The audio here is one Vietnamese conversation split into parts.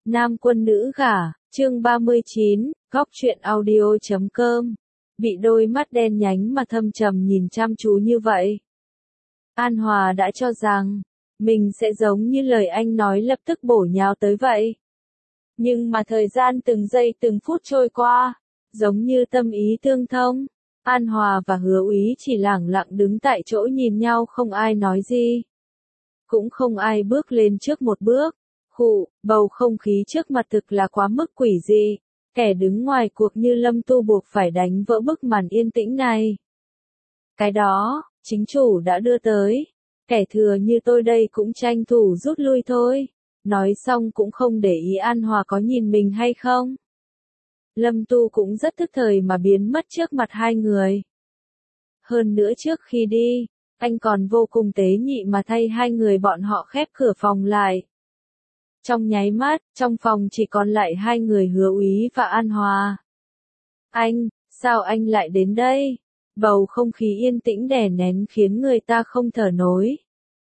Nam quân nữ gả, chương 39, góc truyện audio.com. Bị đôi mắt đen nhánh mà thâm trầm nhìn chăm chú như vậy. An Hòa đã cho rằng, mình sẽ giống như lời anh nói lập tức bổ nhào tới vậy. Nhưng mà thời gian từng giây từng phút trôi qua, giống như tâm ý tương thông, An Hòa và Hứa Úy chỉ lẳng lặng đứng tại chỗ nhìn nhau, không ai nói gì. Cũng không ai bước lên trước một bước. Bầu không khí trước mặt thực là quá mức quỷ dị, kẻ đứng ngoài cuộc như Lâm Tu buộc phải đánh vỡ bức màn yên tĩnh này. Cái đó, chính chủ đã đưa tới, kẻ thừa như tôi đây cũng tranh thủ rút lui thôi. Nói xong cũng không để ý An Hòa có nhìn mình hay không. Lâm Tu cũng rất tức thời mà biến mất trước mặt hai người. Hơn nữa trước khi đi, anh còn vô cùng tế nhị mà thay hai người bọn họ khép cửa phòng lại. Trong nháy mắt, trong phòng chỉ còn lại hai người Hứa Úy và An Hòa. Anh, sao anh lại đến đây? Bầu không khí yên tĩnh đè nén khiến người ta không thở nổi.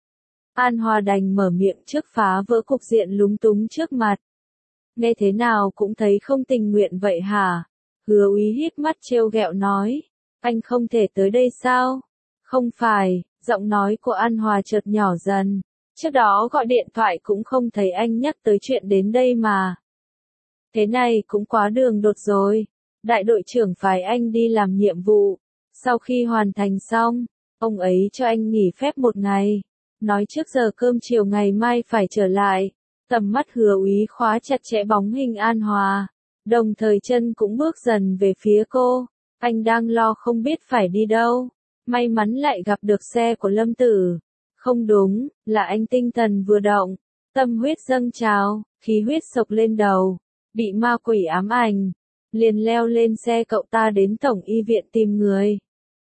An Hòa đành mở miệng trước phá vỡ cục diện lúng túng trước mặt. Nghe thế nào cũng thấy không tình nguyện vậy hả? Hứa Úy híp mắt trêu ghẹo nói. Anh không thể tới đây sao? Không phải, giọng nói của An Hòa chợt nhỏ dần. Trước đó gọi điện thoại cũng không thấy anh nhắc tới chuyện đến đây mà. Thế này cũng quá đường đột rồi. Đại đội trưởng phái anh đi làm nhiệm vụ. Sau khi hoàn thành xong, ông ấy cho anh nghỉ phép một ngày. Nói trước giờ cơm chiều ngày mai phải trở lại. Tầm mắt Hứa Úy khóa chặt chẽ bóng hình An Hòa. Đồng thời chân cũng bước dần về phía cô. Anh đang lo không biết phải đi đâu. May mắn lại gặp được xe của Lâm Tử. Không đúng, là anh tinh thần vừa động, tâm huyết dâng trào, khí huyết sộc lên đầu, bị ma quỷ ám ảnh, liền leo lên xe cậu ta đến tổng y viện tìm người.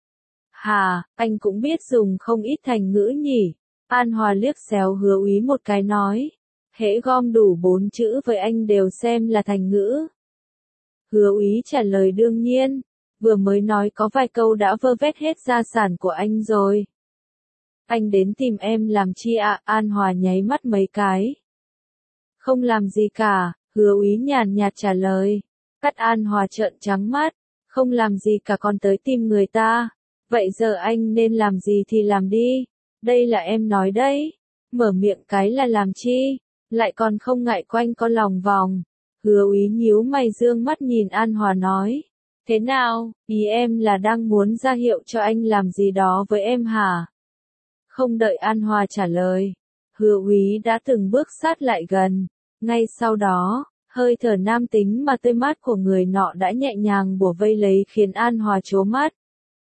Hà, anh cũng biết dùng không ít thành ngữ nhỉ? An Hòa liếc xéo Hứa Úy một cái nói, hễ gom đủ 4 chữ với anh đều xem là thành ngữ. Hứa Úy trả lời đương nhiên, vừa mới nói có vài câu đã vơ vét hết gia sản của anh rồi. Anh đến tìm em làm chi ạ? An Hòa nháy mắt mấy cái. Không làm gì cả, Hứa Úy nhàn nhạt trả lời. Cắt An Hòa trợn trắng mắt. Không làm gì cả còn tới tìm người ta. Vậy giờ anh nên làm gì thì làm đi. Đây là em nói đấy. Mở miệng cái là làm chi. Lại còn không ngại quanh co lòng vòng. Hứa Úy nhíu mày dương mắt nhìn An Hòa nói. Thế nào, ý em là đang muốn ra hiệu cho anh làm gì đó với em hả? Không đợi An Hòa trả lời, Hứa Úy đã từng bước sát lại gần. Ngay sau đó, hơi thở nam tính mà tươi mát của người nọ đã nhẹ nhàng bủa vây lấy khiến An Hòa trố mắt.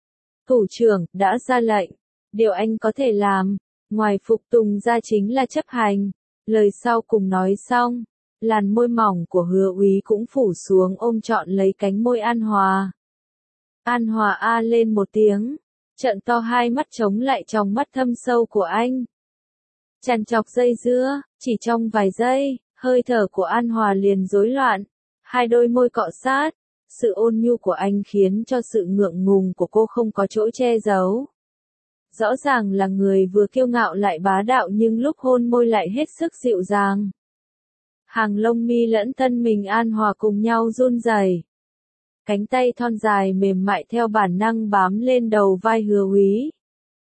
Thủ trưởng đã ra lệnh, điều anh có thể làm, ngoài phục tùng ra chính là chấp hành. Lời sau cùng nói xong, làn môi mỏng của Hứa Úy cũng phủ xuống ôm trọn lấy cánh môi An Hòa. An Hòa a lên một tiếng. Trợn to hai mắt trống lại trong mắt thâm sâu của anh. Trằn trọc dây dưa, chỉ trong vài giây, hơi thở của An Hòa liền rối loạn. Hai đôi môi cọ sát, sự ôn nhu của anh khiến cho sự ngượng ngùng của cô không có chỗ che giấu. Rõ ràng là người vừa kiêu ngạo lại bá đạo nhưng lúc hôn môi lại hết sức dịu dàng. Hàng lông mi lẫn thân mình An Hòa cùng nhau run rẩy. Cánh tay thon dài mềm mại theo bản năng bám lên đầu vai Hứa Úy.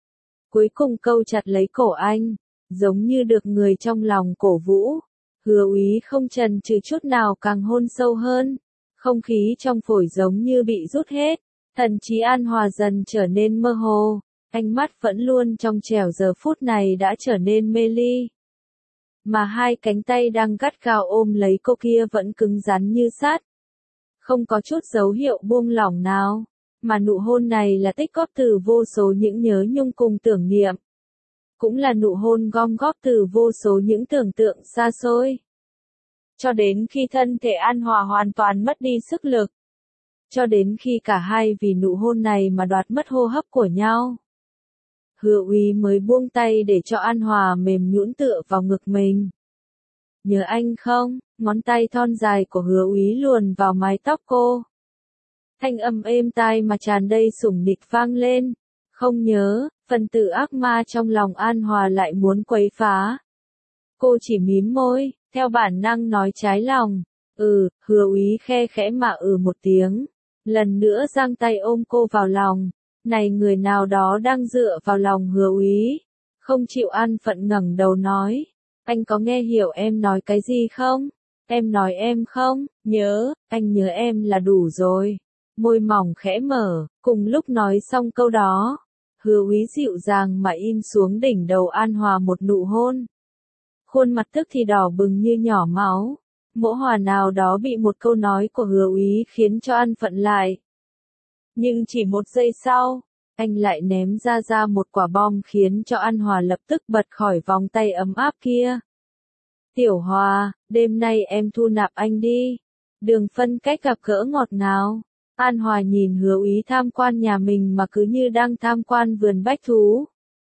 Cuối cùng câu chặt lấy cổ anh, giống như được người trong lòng cổ vũ. Hứa Úy không chần chừ chút nào càng hôn sâu hơn. Không khí trong phổi giống như bị rút hết. Thần trí An Hòa dần trở nên mơ hồ. Ánh mắt vẫn luôn trong trẻo giờ phút này đã trở nên mê ly. Mà hai cánh tay đang gắt gao ôm lấy cô kia vẫn cứng rắn như sắt. Không có chút dấu hiệu buông lỏng nào, mà nụ hôn này là tích góp từ vô số những nhớ nhung cùng tưởng niệm. Cũng là nụ hôn gom góp từ vô số những tưởng tượng xa xôi. Cho đến khi thân thể An Hòa hoàn toàn mất đi sức lực. Cho đến khi cả hai vì nụ hôn này mà đoạt mất hô hấp của nhau. Hứa Úy mới buông tay để cho An Hòa mềm nhũn tựa vào ngực mình. Nhớ anh không? Ngón tay thon dài của Hứa Úy luồn vào mái tóc cô. Thanh âm êm tai mà tràn đầy sủng nịch vang lên. Không nhớ, phần tử ác ma trong lòng An Hòa lại muốn quấy phá. Cô chỉ mím môi, theo bản năng nói trái lòng. Hứa úy khe khẽ mà một tiếng. Lần nữa giang tay ôm cô vào lòng. Này người nào đó đang dựa vào lòng hứa úy. Không chịu an phận ngẩng đầu nói. Anh có nghe hiểu em nói cái gì không? Em nói em không? Nhớ, anh nhớ em là đủ rồi. Môi mỏng khẽ mở, cùng lúc nói xong câu đó. Hứa úy dịu dàng mà in xuống đỉnh đầu An Hòa một nụ hôn. Khuôn mặt tức thì đỏ bừng như nhỏ máu. Mỗ Hòa nào đó bị một câu nói của hứa úy khiến cho ăn phận lại. Nhưng chỉ một giây sau, anh lại ném ra một quả bom khiến cho An Hòa lập tức bật khỏi vòng tay ấm áp kia. Tiểu Hòa, đêm nay em thu nạp anh đi. Đường phân cách gặp gỡ ngọt ngào. An Hòa nhìn hứa úy tham quan nhà mình mà cứ như đang tham quan vườn bách thú.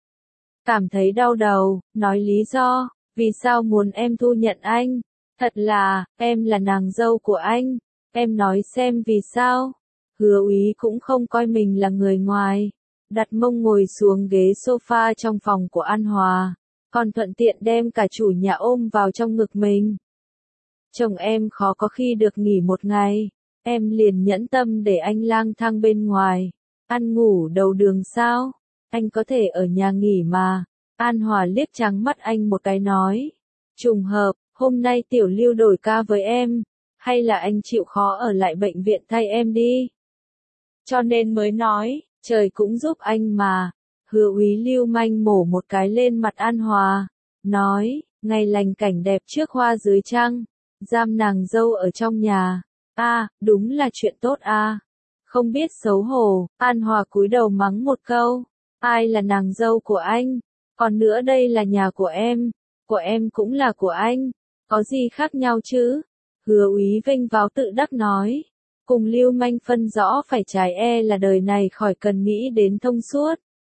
Cảm thấy đau đầu, nói lý do, vì sao muốn em thu nhận anh? Thật là, em là nàng dâu của anh. Em nói xem vì sao? Hứa úy cũng không coi mình là người ngoài. Đặt mông ngồi xuống ghế sofa trong phòng của An Hòa. Còn thuận tiện đem cả chủ nhà ôm vào trong ngực mình. Chồng em khó có khi được nghỉ một ngày. Em liền nhẫn tâm để anh lang thang bên ngoài. Ăn ngủ đầu đường sao? Anh có thể ở nhà nghỉ mà. An Hòa liếc trắng mắt anh một cái nói. Trùng hợp, hôm nay Tiểu Lưu đổi ca với em. Hay là anh chịu khó ở lại bệnh viện thay em đi? Cho nên mới nói, trời cũng giúp anh mà. Hứa úy lưu manh mổ một cái lên mặt An Hòa. Nói, ngày lành cảnh đẹp trước hoa dưới trăng. Giam nàng dâu ở trong nhà. Đúng là chuyện tốt Không biết xấu hổ, An Hòa cúi đầu mắng một câu. Ai là nàng dâu của anh? Còn nữa đây là nhà của em cũng là của anh. Có gì khác nhau chứ? Hứa úy vênh váo tự đắc nói. Cùng lưu manh phân rõ phải trái là đời này khỏi cần nghĩ đến thông suốt.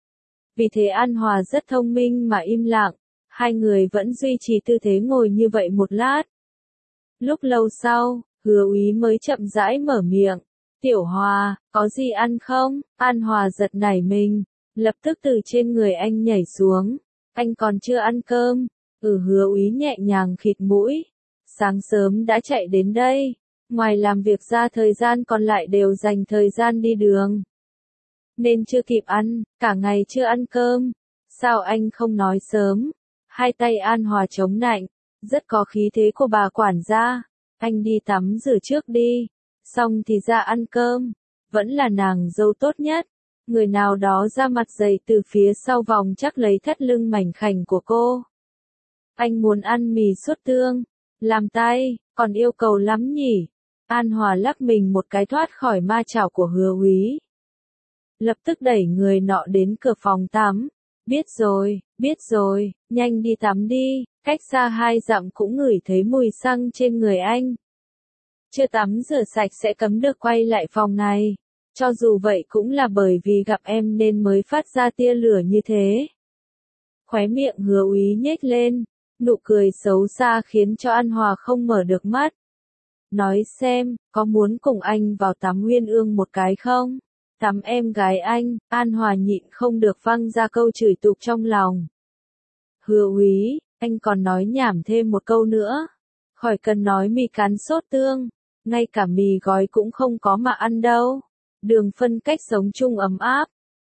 Vì thế An Hòa rất thông minh mà im lặng. Hai người vẫn duy trì tư thế ngồi như vậy một lát. Lúc lâu sau, hứa úy mới chậm rãi mở miệng. Tiểu Hòa, có gì ăn không? An Hòa giật nảy mình, lập tức từ trên người anh nhảy xuống. Anh còn chưa ăn cơm. Hứa úy nhẹ nhàng khịt mũi. Sáng sớm đã chạy đến đây. Ngoài làm việc ra thời gian còn lại đều dành thời gian đi đường. Nên chưa kịp ăn, cả ngày chưa ăn cơm. Sao anh không nói sớm? Hai tay An Hòa chống nạnh, rất có khí thế của bà quản gia. Anh đi tắm rửa trước đi, xong thì ra ăn cơm. Vẫn là nàng dâu tốt nhất. Người nào đó ra mặt dày từ phía sau vòng chắc lấy thắt lưng mảnh khảnh của cô. Anh muốn ăn mì sốt tương, làm tay, còn yêu cầu lắm nhỉ? An Hòa lắc mình một cái thoát khỏi ma chảo của hứa úy. Lập tức đẩy người nọ đến cửa phòng tắm. Biết rồi, nhanh đi tắm đi. Cách xa 2 dặm cũng ngửi thấy mùi xăng trên người anh. Chưa tắm rửa sạch sẽ cấm được quay lại phòng này. Cho dù vậy cũng là bởi vì gặp em nên mới phát ra tia lửa như thế. Khóe miệng hứa úy nhếch lên. Nụ cười xấu xa khiến cho An Hòa không mở được mắt. Nói xem, có muốn cùng anh vào tắm Uyên Ương một cái không? Tắm em gái anh. An Hòa nhịn không được văng ra câu chửi tục trong lòng. Hứa úy, anh còn nói nhảm thêm một câu nữa. Khỏi cần nói mì cán sốt tương. Ngay cả mì gói cũng không có mà ăn đâu. Đường phân cách sống chung ấm áp.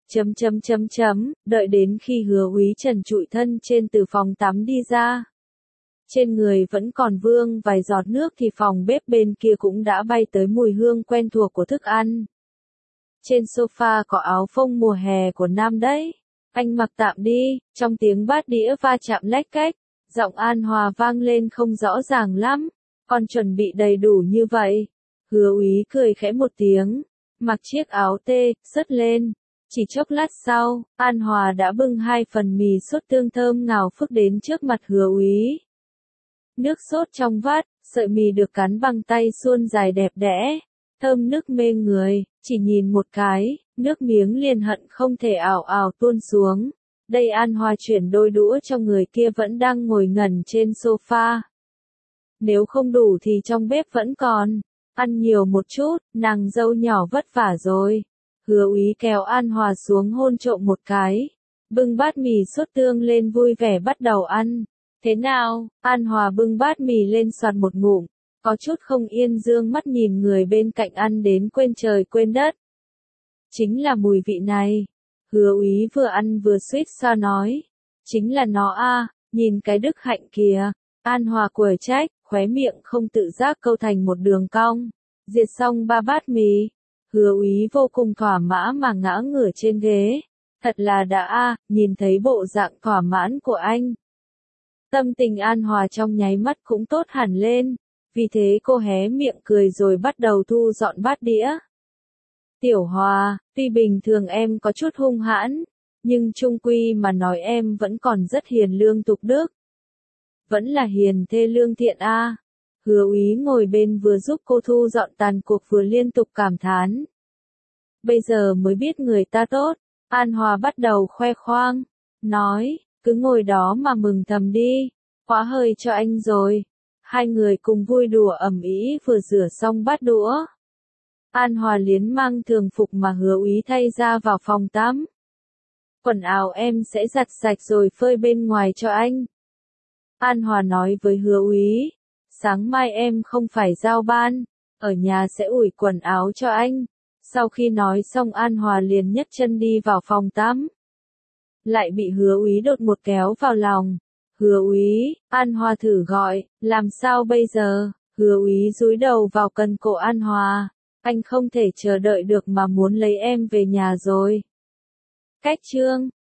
Đợi đến khi hứa úy trần trụi thân trên từ phòng tắm đi ra. Trên người vẫn còn vương vài giọt nước thì phòng bếp bên kia cũng đã bay tới mùi hương quen thuộc của thức ăn. Trên sofa có áo phông mùa hè của nam đấy. Anh mặc tạm đi, trong tiếng bát đĩa va chạm lách cách. Giọng An Hòa vang lên không rõ ràng lắm. Còn chuẩn bị đầy đủ như vậy. Hứa úy cười khẽ một tiếng. Mặc chiếc áo tê, xất lên. Chỉ chốc lát sau, An Hòa đã bưng 2 phần mì sốt tương thơm ngào phức đến trước mặt hứa úy. Nước sốt trong vắt, sợi mì được cắn bằng tay suôn dài đẹp đẽ. Thơm nước mê người, chỉ nhìn một cái, nước miếng liền hận không thể ảo ảo tuôn xuống. Đây An Hòa chuyển đôi đũa cho người kia vẫn đang ngồi ngẩn trên sofa. Nếu không đủ thì trong bếp vẫn còn. Ăn nhiều một chút, nàng dâu nhỏ vất vả rồi. Hứa úy kéo An Hòa xuống hôn trộm một cái. Bưng bát mì sốt tương lên vui vẻ bắt đầu ăn. Thế nào? An Hòa bưng bát mì lên soạt một ngụm, có chút không yên dương mắt nhìn người bên cạnh ăn đến quên trời quên đất. Chính là mùi vị này. Hứa Úy vừa ăn vừa suýt xoa nói. Chính là nó a, nhìn cái đức hạnh kìa. An Hòa quở trách, khóe miệng không tự giác câu thành một đường cong. Diệt xong 3 bát mì. Hứa Úy vô cùng thỏa mãn mà ngã ngửa trên ghế. Thật là đã a, nhìn thấy bộ dạng thỏa mãn của anh. Tâm tình An Hòa trong nháy mắt cũng tốt hẳn lên. Vì thế cô hé miệng cười rồi bắt đầu thu dọn bát đĩa. Tiểu Hòa, tuy bình thường em có chút hung hãn, nhưng chung quy mà nói em vẫn còn rất hiền lương tục đức. Vẫn là hiền thê lương thiện a. Hứa Úy ngồi bên vừa giúp cô thu dọn tàn cuộc vừa liên tục cảm thán. Bây giờ mới biết người ta tốt. An Hòa bắt đầu khoe khoang, nói, cứ ngồi đó mà mừng thầm đi, khóa hơi cho anh rồi. Hai người cùng vui đùa ầm ĩ vừa rửa xong bát đũa. An Hòa liến mang thường phục mà Hứa Úy thay ra vào phòng tắm. Quần áo em sẽ giặt sạch rồi phơi bên ngoài cho anh. An Hòa nói với Hứa Úy, sáng mai em không phải giao ban, ở nhà sẽ ủi quần áo cho anh. Sau khi nói xong An Hòa liền nhấc chân đi vào phòng tắm. Lại bị Hứa Úy đột một kéo vào lòng. Hứa Úy, An Hòa thử gọi, làm sao bây giờ? Hứa Úy dúi đầu vào cần cổ An Hòa. Anh không thể chờ đợi được mà muốn lấy em về nhà rồi. Cách chương